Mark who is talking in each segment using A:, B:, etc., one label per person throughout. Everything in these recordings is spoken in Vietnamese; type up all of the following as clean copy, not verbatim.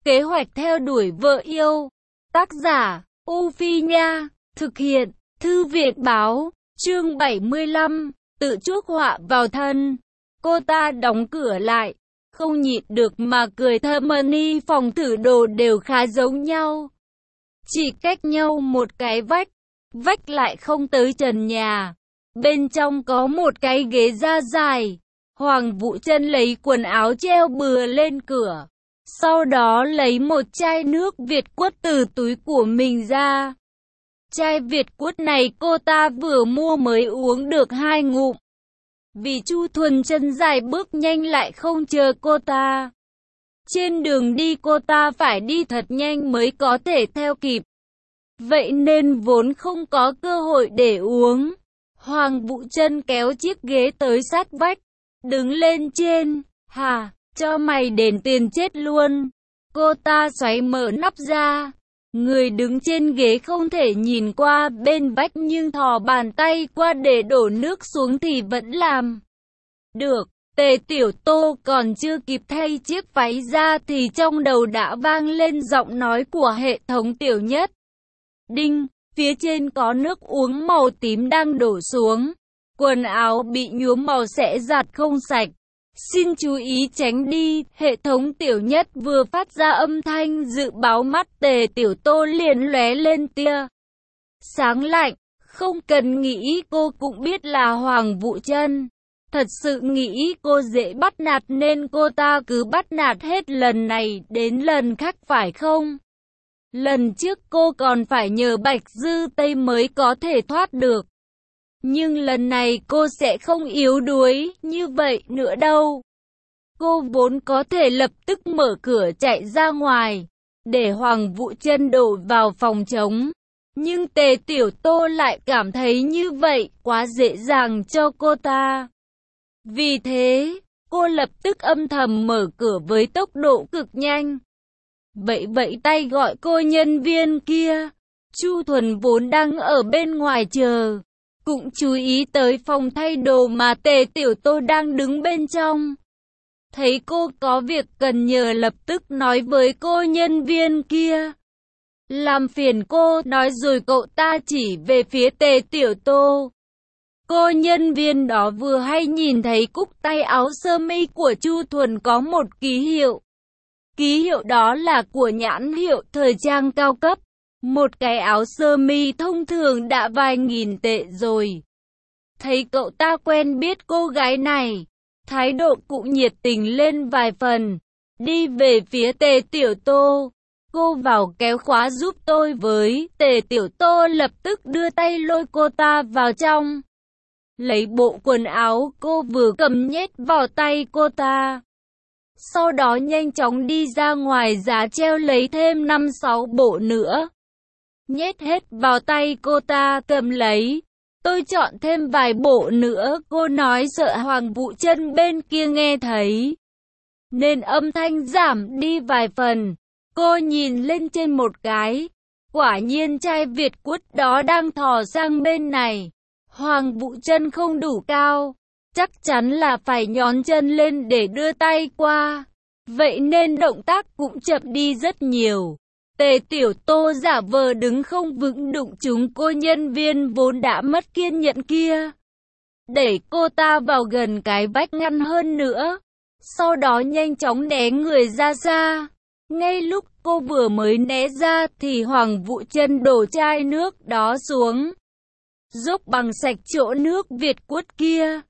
A: Kế hoạch theo đuổi vợ yêu. Tác giả, U Phi Nha. Thực hiện, Thư viện Báo. Chương 75. Tự chuốc họa vào thân. Cô ta đóng cửa lại. Không nhịn được mà cười thầm. Money phòng thử đồ đều khá giống nhau. Chỉ cách nhau một cái vách. Vách lại không tới trần nhà. Bên trong có một cái ghế da dài. Hoàng Vũ Chân lấy quần áo treo bừa lên cửa. Sau đó lấy một chai nước Việt quất từ túi của mình ra. Chai Việt quất này cô ta vừa mua mới uống được 2 ngụm. Vì Chu Thuần chân dài bước nhanh lại không chờ cô ta. Trên đường đi cô ta phải đi thật nhanh mới có thể theo kịp. Vậy nên vốn không có cơ hội để uống. Hoàng Vũ Chân kéo chiếc ghế tới sát vách. Đứng lên trên. Hà, cho mày đền tiền chết luôn. Cô ta xoáy mở nắp ra. Người đứng trên ghế không thể nhìn qua bên vách nhưng thò bàn tay qua để đổ nước xuống thì vẫn làm được. Tề Tiểu Tô còn chưa kịp thay chiếc váy ra thì trong đầu đã vang lên giọng nói của hệ thống Tiểu Nhất. Đinh, phía trên có nước uống màu tím đang đổ xuống. Quần áo bị nhuốm màu sẽ giặt không sạch. Xin chú ý tránh đi. Hệ thống Tiểu Nhất vừa phát ra âm thanh dự báo, mắt Tề Tiểu Tô liền lóe lên tia sáng lạnh. Không cần nghĩ cô cũng biết là Hoàng Vũ Chân. Thật sự nghĩ cô dễ bắt nạt nên cô ta cứ bắt nạt hết lần này đến lần khác phải không? Lần trước cô còn phải nhờ Bạch Dư Tây mới có thể thoát được. Nhưng lần này cô sẽ không yếu đuối như vậy nữa đâu. Cô vốn có thể lập tức mở cửa chạy ra ngoài, để Hoàng Vũ Chân đổ vào phòng trống. Nhưng Tề Tiểu Tô lại cảm thấy như vậy quá dễ dàng cho cô ta. Vì thế, cô lập tức âm thầm mở cửa với tốc độ cực nhanh. Vẫy tay gọi cô nhân viên kia. Chu Thuần vốn đang ở bên ngoài chờ, cũng chú ý tới phòng thay đồ mà Tề Tiểu Tô đang đứng bên trong. Thấy cô có việc cần nhờ lập tức nói với cô nhân viên kia. Làm phiền cô, nói rồi cậu ta chỉ về phía Tề Tiểu Tô. Cô nhân viên đó vừa hay nhìn thấy cúc tay áo sơ mi của Chu Thuần có một ký hiệu. Ký hiệu đó là của nhãn hiệu thời trang cao cấp. Một cái áo sơ mi thông thường đã vài nghìn tệ rồi. Thấy cậu ta quen biết cô gái này, thái độ cũng nhiệt tình lên vài phần. Đi về phía Tề Tiểu Tô. Cô vào kéo khóa giúp tôi với. Tề Tiểu Tô lập tức đưa tay lôi cô ta vào trong. Lấy bộ quần áo cô vừa cầm nhét vào tay cô ta. Sau đó nhanh chóng đi ra ngoài giá treo lấy thêm 5-6 bộ nữa. Nhét hết vào tay cô ta cầm lấy. Tôi chọn thêm vài bộ nữa, cô nói sợ Hoàng Vũ Chân bên kia nghe thấy, nên âm thanh giảm đi vài phần. Cô nhìn lên trên một cái. Quả nhiên chai Việt quất đó đang thò sang bên này. Hoàng Vũ Chân không đủ cao. Chắc chắn là phải nhón chân lên để đưa tay qua. Vậy nên động tác cũng chậm đi rất nhiều. Tề Tiểu Tô giả vờ đứng không vững đụng trúng cô nhân viên vốn đã mất kiên nhẫn kia. Đẩy cô ta vào gần cái vách ngăn hơn nữa. Sau đó nhanh chóng né người ra xa. Ngay lúc cô vừa mới né ra thì Hoàng Vũ Chân đổ chai nước đó xuống. Dốc bằng sạch chỗ nước Việt quất kia.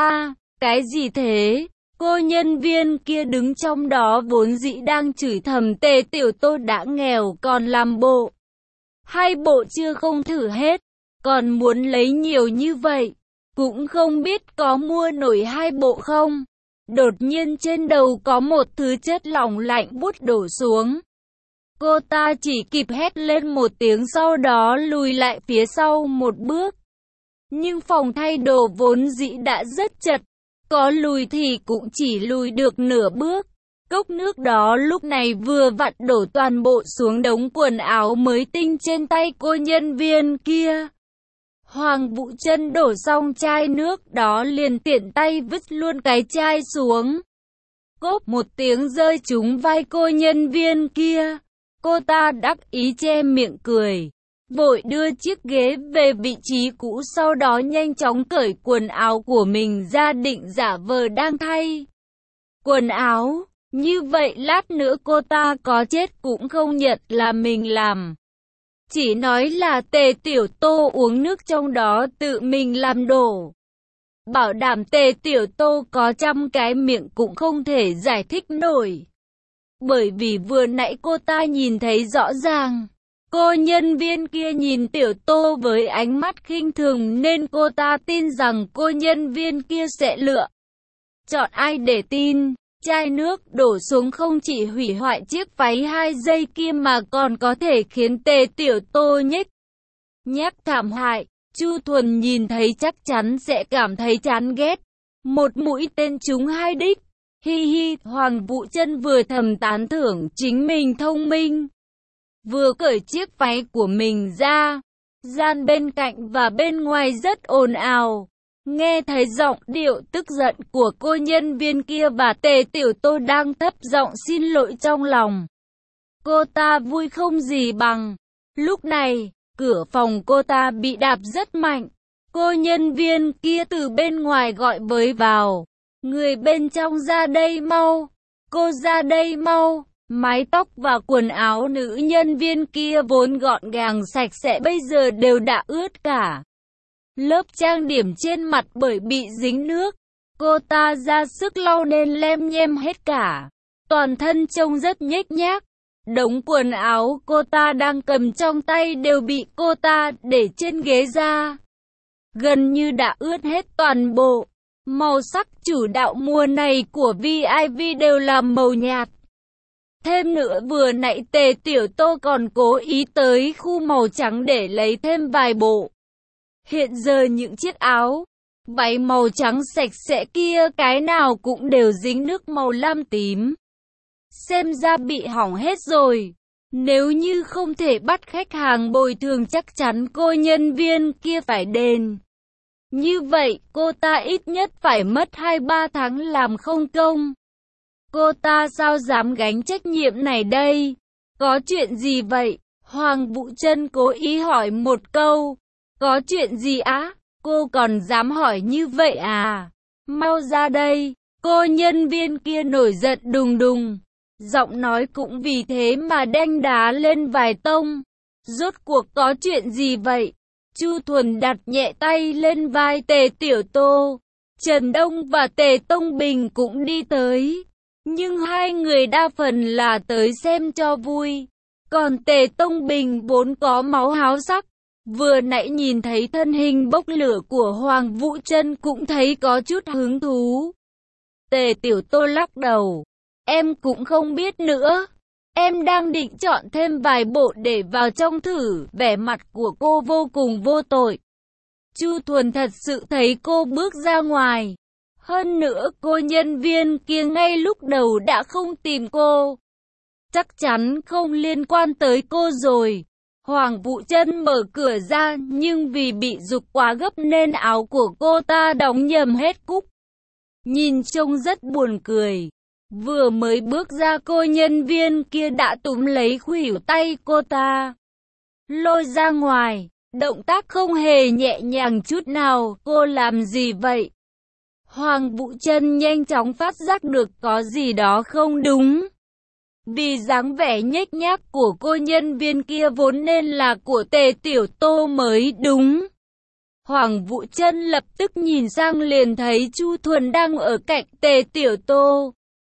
A: Cái gì thế? Cô nhân viên kia đứng trong đó vốn dĩ đang chửi thầm Tề Tiểu Tô đã nghèo còn làm bộ. 2 bộ chưa không thử hết, còn muốn lấy nhiều như vậy. Cũng không biết có mua nổi 2 bộ không. Đột nhiên trên đầu có một thứ chất lỏng lạnh buốt đổ xuống. Cô ta chỉ kịp hét lên một tiếng sau đó lùi lại phía sau một bước. Nhưng phòng thay đồ vốn dĩ đã rất chật. Có lùi thì cũng chỉ lùi được nửa bước. Cốc nước đó lúc này vừa vặn đổ toàn bộ xuống đống quần áo mới tinh trên tay cô nhân viên kia. Hoàng Vũ Chân đổ xong chai nước đó liền tiện tay vứt luôn cái chai xuống. Cốp một tiếng rơi trúng vai cô nhân viên kia. Cô ta đắc ý che miệng cười, vội đưa chiếc ghế về vị trí cũ, sau đó nhanh chóng cởi quần áo của mình ra định giả vờ đang thay quần áo. Như vậy lát nữa cô ta có chết cũng không nhận là mình làm. Chỉ nói là Tề Tiểu Tô uống nước trong đó tự mình làm đổ. Bảo đảm Tề Tiểu Tô có trăm cái miệng cũng không thể giải thích nổi. Bởi vì vừa nãy cô ta nhìn thấy rõ ràng, cô nhân viên kia nhìn Tiểu Tô với ánh mắt khinh thường nên cô ta tin rằng cô nhân viên kia sẽ lựa chọn ai để tin. Chai nước đổ xuống không chỉ hủy hoại chiếc váy 2 giây kia mà còn có thể khiến Tề Tiểu Tô nhếch nhác thảm hại. Chu Thuần nhìn thấy chắc chắn sẽ cảm thấy chán ghét. Một mũi tên trúng 2 đích. Hi hi, Hoàng Vũ Chân vừa thầm tán thưởng chính mình thông minh, vừa cởi chiếc váy của mình ra. Gian bên cạnh và bên ngoài rất ồn ào. Nghe thấy giọng điệu tức giận của cô nhân viên kia và Tề Tiểu Tô đang thấp giọng xin lỗi trong lòng, cô ta vui không gì bằng. Lúc này, cửa phòng cô ta bị đạp rất mạnh. Cô nhân viên kia từ bên ngoài gọi với vào. Người bên trong ra đây mau. Cô ra đây mau. Mái tóc và quần áo nữ nhân viên kia vốn gọn gàng sạch sẽ bây giờ đều đã ướt cả. Lớp trang điểm trên mặt bởi bị dính nước. Cô ta ra sức lau nên lem nhem hết cả. Toàn thân trông rất nhếch nhác. Đống quần áo cô ta đang cầm trong tay đều bị cô ta để trên ghế ra. Gần như đã ướt hết toàn bộ. Màu sắc chủ đạo mùa này của VIP đều là màu nhạt. Thêm nữa vừa nãy Tề Tiểu Tô còn cố ý tới khu màu trắng để lấy thêm vài bộ. Hiện giờ những chiếc áo, váy màu trắng sạch sẽ kia cái nào cũng đều dính nước màu lam tím. Xem ra bị hỏng hết rồi. Nếu như không thể bắt khách hàng bồi thường chắc chắn cô nhân viên kia phải đền. Như vậy cô ta ít nhất phải mất 2-3 tháng làm không công. Cô ta sao dám gánh trách nhiệm này đây? Có chuyện gì vậy? Hoàng Vũ Chân cố ý hỏi một câu. Có chuyện gì á? Cô còn dám hỏi như vậy à? Mau ra đây. Cô nhân viên kia nổi giận đùng đùng. Giọng nói cũng vì thế mà đanh đá lên vài tông. Rốt cuộc có chuyện gì vậy? Chu Thuần đặt nhẹ tay lên vai Tề Tiểu Tô. Trần Đông và Tề Tông Bình cũng đi tới. Nhưng hai người đa phần là tới xem cho vui. Còn Tề Tông Bình vốn có máu háo sắc. Vừa nãy nhìn thấy thân hình bốc lửa của Hoàng Vũ Chân cũng thấy có chút hứng thú. Tề Tiểu Tô lắc đầu. Em cũng không biết nữa. Em đang định chọn thêm vài bộ để vào trong thử. Vẻ mặt của cô vô cùng vô tội. Chu Thuần thật sự thấy cô bước ra ngoài. Hơn nữa cô nhân viên kia ngay lúc đầu đã không tìm cô. Chắc chắn không liên quan tới cô rồi. Hoàng Vũ Chân mở cửa ra nhưng vì bị giục quá gấp nên áo của cô ta đóng nhầm hết cúc. Nhìn trông rất buồn cười. Vừa mới bước ra cô nhân viên kia đã túm lấy khuỷu tay cô ta, lôi ra ngoài. Động tác không hề nhẹ nhàng chút nào. Cô làm gì vậy? Hoàng Vũ Chân nhanh chóng phát giác được có gì đó không đúng. Vì dáng vẻ nhếch nhác của cô nhân viên kia vốn nên là của Tề Tiểu Tô mới đúng. Hoàng Vũ Chân lập tức nhìn sang liền thấy Chu Thuần đang ở cạnh Tề Tiểu Tô.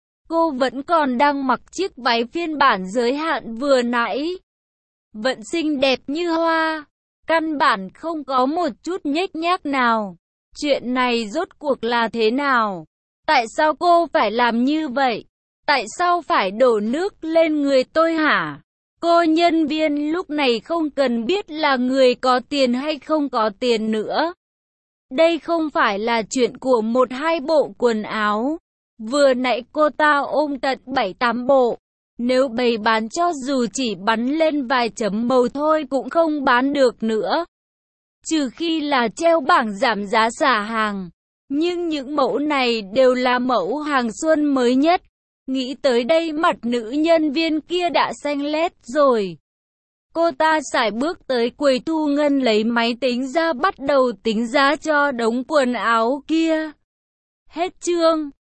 A: Cô vẫn còn đang mặc chiếc váy phiên bản giới hạn vừa nãy. Vẫn xinh đẹp như hoa. Căn bản không có một chút nhếch nhác nào. Chuyện này rốt cuộc là thế nào? Tại sao cô phải làm như vậy? Tại sao phải đổ nước lên người tôi hả? Cô nhân viên lúc này không cần biết là người có tiền hay không có tiền nữa. Đây không phải là chuyện của 1-2 bộ quần áo. Vừa nãy cô ta ôm tận 7-8 bộ. Nếu bày bán cho dù chỉ bắn lên vài chấm màu thôi cũng không bán được nữa. Trừ khi là treo bảng giảm giá xả hàng. Nhưng những mẫu này đều là mẫu hàng xuân mới nhất. Nghĩ tới đây mặt nữ nhân viên kia đã xanh lét rồi. Cô ta sải bước tới quầy thu ngân lấy máy tính ra bắt đầu tính giá cho đống quần áo kia. Hết chương.